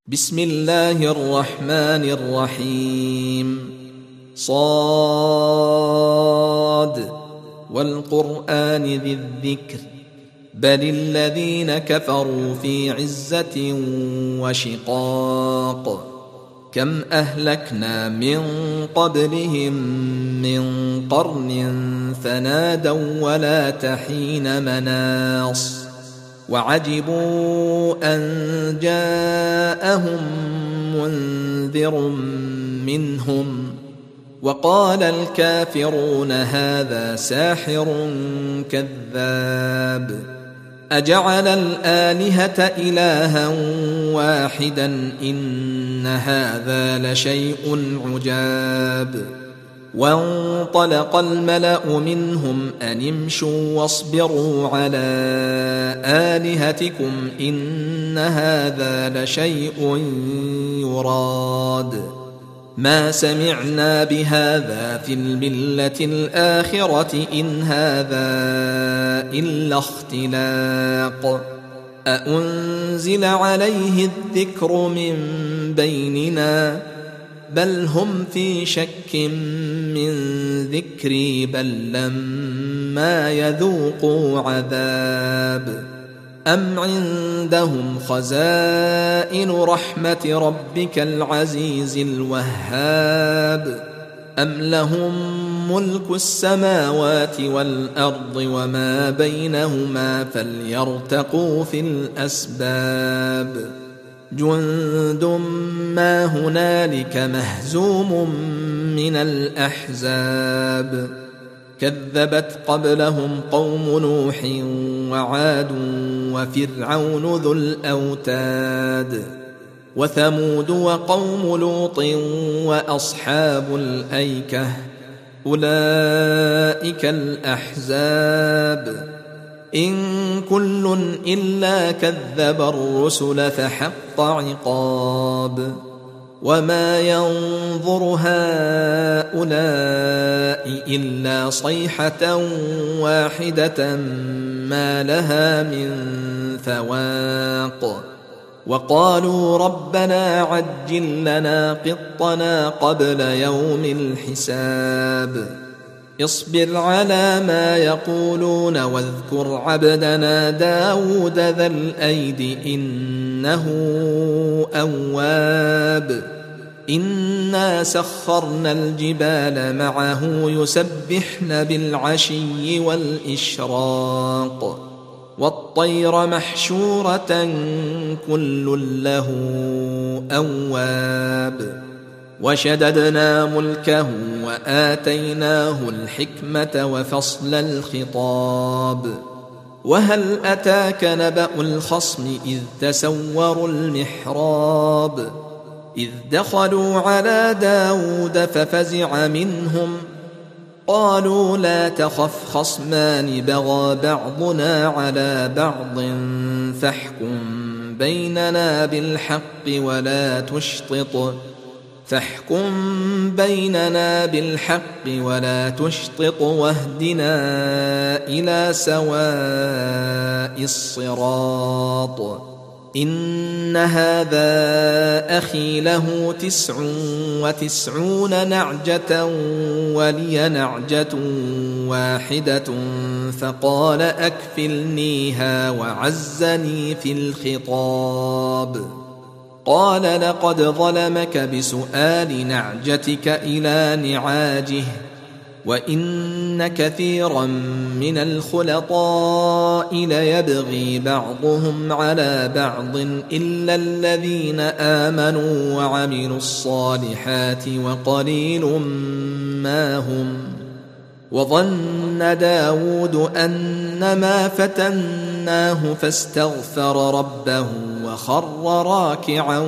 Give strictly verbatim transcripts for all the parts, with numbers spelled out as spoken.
بسم الله الرحمن الرحيم. صاد والقرآن ذي الذكر بل الذين كفروا في عزة وشقاق كم أهلكنا من قبلهم من قرن فنادوا ولا تحين مناص وعجبوا أن جاءهم منذر منهم وقال الكافرون هذا ساحر كذاب أجعل الآلهة إلها واحدا إن هذا لشيء عجاب وانطلق الملأ منهم أن امشوا واصبروا على آلهتكم إن هذا لشيء يراد ما سمعنا بهذا في الملة الآخرة إن هذا إلا اختلاق أأنزل عليه الذكر من بيننا بل هم في شك من ذكري بل لما يذوقوا عذاب أم عندهم خزائن رحمة ربك العزيز الوهاب أم لهم ملك السماوات والأرض وما بينهما فليرتقوا في الأسباب جند ما هنالك مهزوم من الأحزاب كذبت قبلهم قوم نوح وعاد وفرعون ذو الأوتاد وثمود وقوم لوط وأصحاب الأيكة أولئك الأحزاب إن كل إلا كذب الرسل فحق عقاب وما ينظر هؤلاء إلا صيحة واحدة ما لها من فواق وقالوا ربنا عجل لنا قطنا قبل يوم الحساب اصبر على ما يقولون واذكر عبدنا داود ذا الأيد إنه أواب إنا سخرنا الجبال معه يسبحن بالعشي والإشراق والطير محشورة كل له أواب وشددنا ملكه وآتيناه الحكمة وفصل الخطاب وهل أتاك نبأ الخصم إذ تسوروا المحراب إذ دخلوا على داود ففزع منهم قالوا لا تخف خصمان بغى بعضنا على بعض فاحكم بيننا بالحق ولا تشطط فاحكم بيننا بالحق ولا تشطط واهدنا إلى سواء الصراط إن هذا أخي له تسع وتسعون نعجة ولي نعجة واحدة فقال أكفلنيها وعزني في الخطاب قال لقد ظلمك بسؤال نعجتك إلى نعاجه وإن كثيرا من الخلطاء ليبغي بعضهم على بعض إلا الذين آمنوا وعملوا الصالحات وقليل ما هم وظن داود أنما فتناه فاستغفر ربه وخر راكعا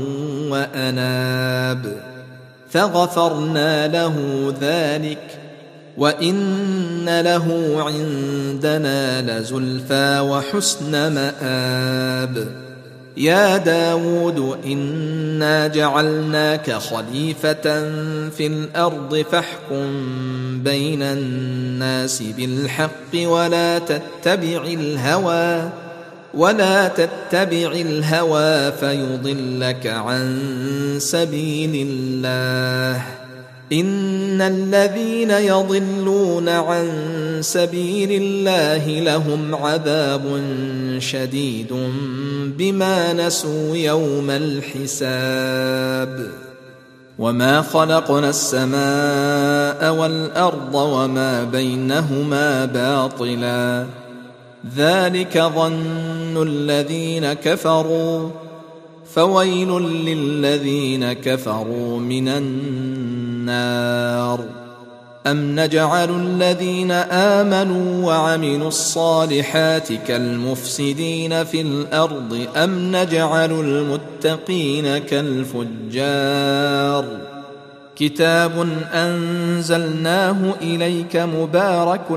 وأناب فغفرنا له ذلك وإن له عندنا لزلفى وحسن مآب يا داود إنا جعلناك خليفة في الأرض فاحكم بين الناس بالحق ولا تتبع الهوى ولا تتبع الهوى فيضلك عن سبيل الله إن الذين يضلون عن سبيل الله لهم عذاب شديد بما نسوا يوم الحساب وما خلقنا السماء والأرض وما بينهما باطلا ذلك ظن الذين كفروا فويل للذين كفروا من النار أم نجعل الذين آمنوا وعملوا الصالحات كالمفسدين في الأرض أم نجعل المتقين كالفجار كتاب أنزلناه إليك مبارك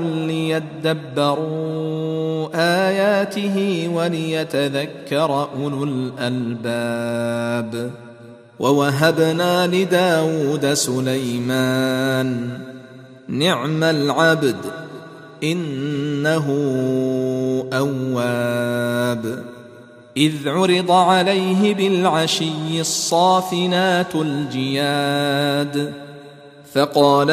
ليدبروا آياته وليتذكر أولو الألباب ووهبنا لداود سليمان نعم العبد إنه أواب إذ عرض عليه بالعشي الصافنات الجياد فقال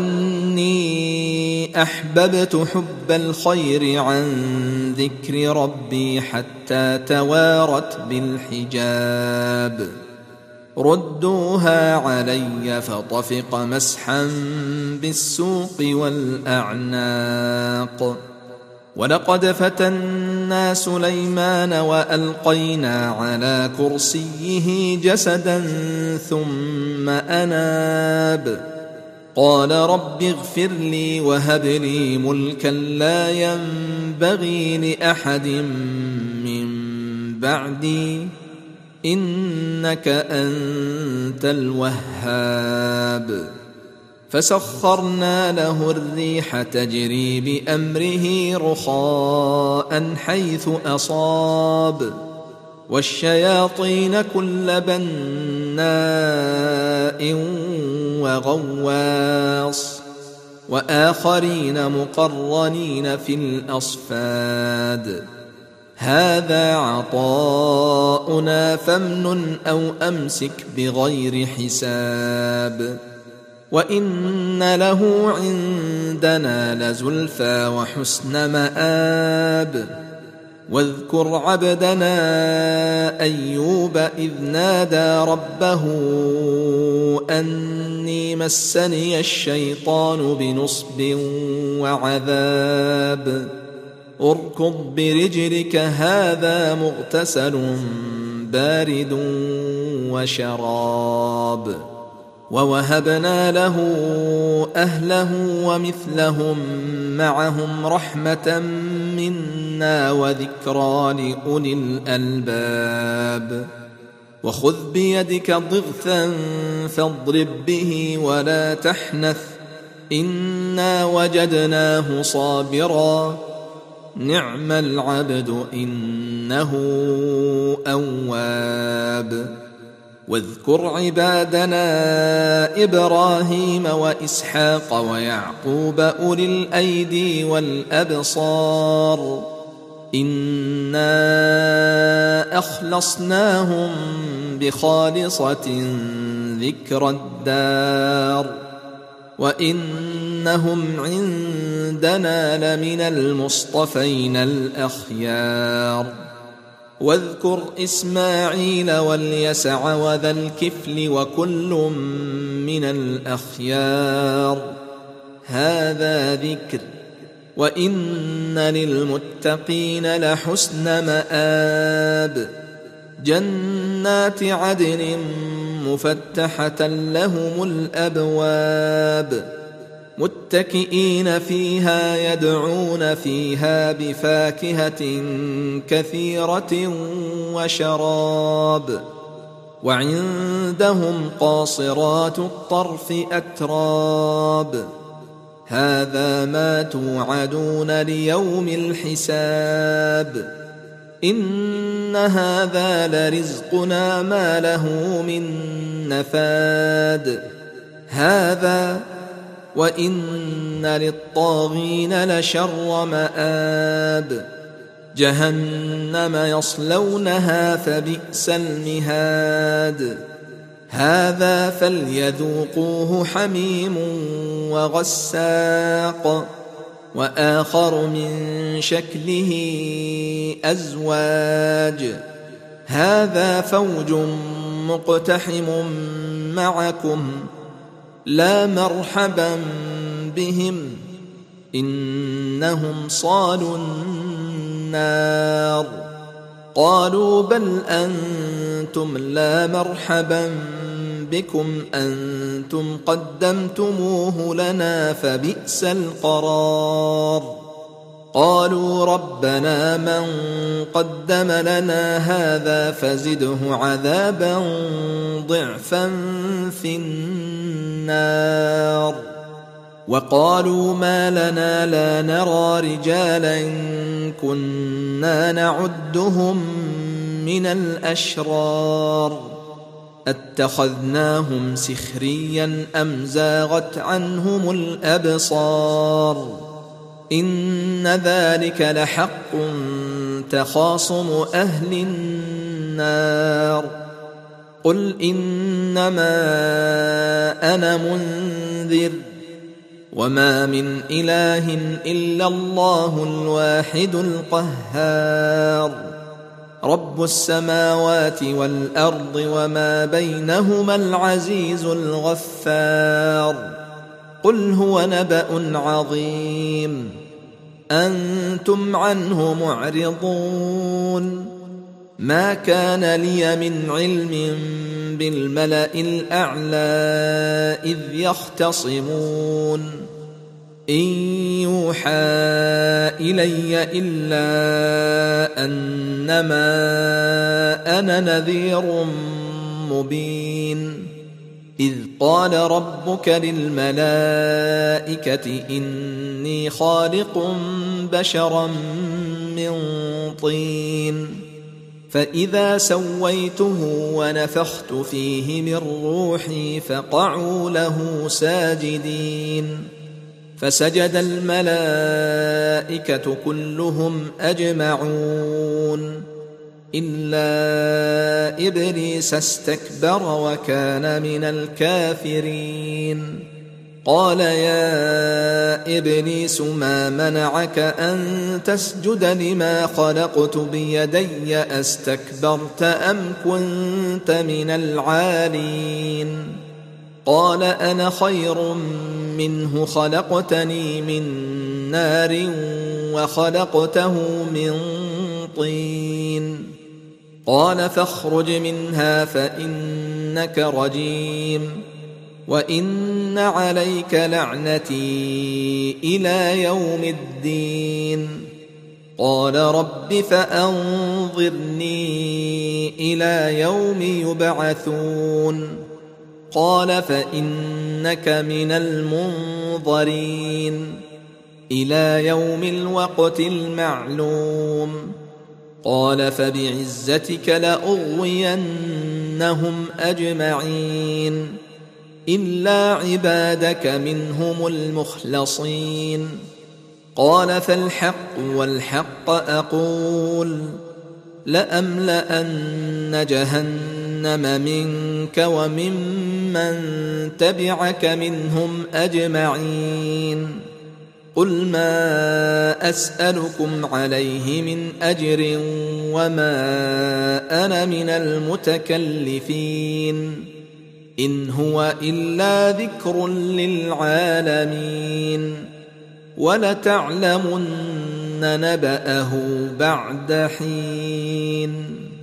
إني أحببت حب الخير عن ذكر ربي حتى توارت بالحجاب ردوها علي فطفق مسحا بالسوق والأعناق ولقد فتنا سليمان وألقينا على كرسيه جسدا ثم أناب قال رب اغفر لي وهب لي ملكا لا ينبغي لأحد من بعدي إنك أنت الوهاب فسخرنا له الريح تجري بأمره رخاء حيث أصاب والشياطين كل بناء وغواص وآخرين مقرنين في الأصفاد هذا عطاؤنا فامنن أو أمسك بغير حساب وإن له عندنا لزلفى وحسن مآب واذكر عبدنا أيوب إذ نادى ربه أني مسني الشيطان بنصب وعذاب اركض برجلك هذا مغتسل بارد وشراب ووهبنا له أهله ومثلهم معهم رحمة منا وذكرى لأولي الألباب وخذ بيدك ضغثا فاضرب به ولا تحنث إنا وجدناه صابرا نعم العبد إنه أواب واذكر عبادنا إبراهيم وإسحاق ويعقوب أولي الأيدي والأبصار إنا أخلصناهم بخالصة ذكر الدار وإنهم عندنا لمن المصطفين الأخيار واذكر إسماعيل واليسع وذا الكفل وكل من الأخيار هذا ذكر وإن للمتقين لحسن مآب جنات عدن مفتحة لهم الأبواب متكئين فيها يدعون فيها بفاكهة كثيرة وشراب وعندهم قاصرات الطرف أتراب هذا ما توعدون ليوم الحساب إن هذا لرزقنا ما له من نفاد هذا وإن للطاغين لشر مآب جهنم يصلونها فبئس المهاد هذا فليذوقوه حميم وغساق وآخر من شكله أزواج هذا فوج مقتحم معكم لا مرحبا بهم إنهم صالوا النار قالوا بل أنتم لا مرحبا بكم أنتم قدمتموه لنا فبئس القرار قالوا ربنا من قدم لنا هذا فزده عذابا ضعفا في النار وقالوا ما لنا لا نرى رجالا كنا نعدهم من الأشرار اتخذناهم سخريا أم زاغت عنهم الأبصار إن ذلك لحق تخاصم أهل النار قل إنما أنا منذر وما من إله إلا الله الواحد القهار رب السماوات والأرض وما بينهما العزيز الغفار قل هو نبأ عظيم أنتم عنه معرضون ما كان لي من علم بالملأ الأعلى إذ يختصمون إن يوحى إلي إلا أنما أنا نذير مبين إذ قال ربك للملائكة إني خالق بشرا من طين فإذا سويته ونفخت فيه من روحي فقعوا له ساجدين فسجد الملائكة كلهم أجمعون إلا إبليس استكبر وكان من الكافرين قال يا إبليس ما منعك أن تسجد لما خلقت بيدي أستكبرت أم كنت من العالين قال أنا خير منه خلقتني من نار وخلقته من طين قال فاخرج منها فإنك رجيم وإن عليك لعنتي إلى يوم الدين قال رب فأنظرني إلى يوم يبعثون قال فإنك من المنظرين إلى يوم الوقت المعلوم قال فبعزتك لأغوينهم أجمعين إلا عبادك منهم المخلصين قال فالحق والحق أقول لأملأن جهنم منك وممن تبعك منهم أجمعين قل ما أسألكم عليه من أجر وما أنا من المتكلفين إن هو إلا ذكر للعالمين ولتعلمن نبأه بعد حين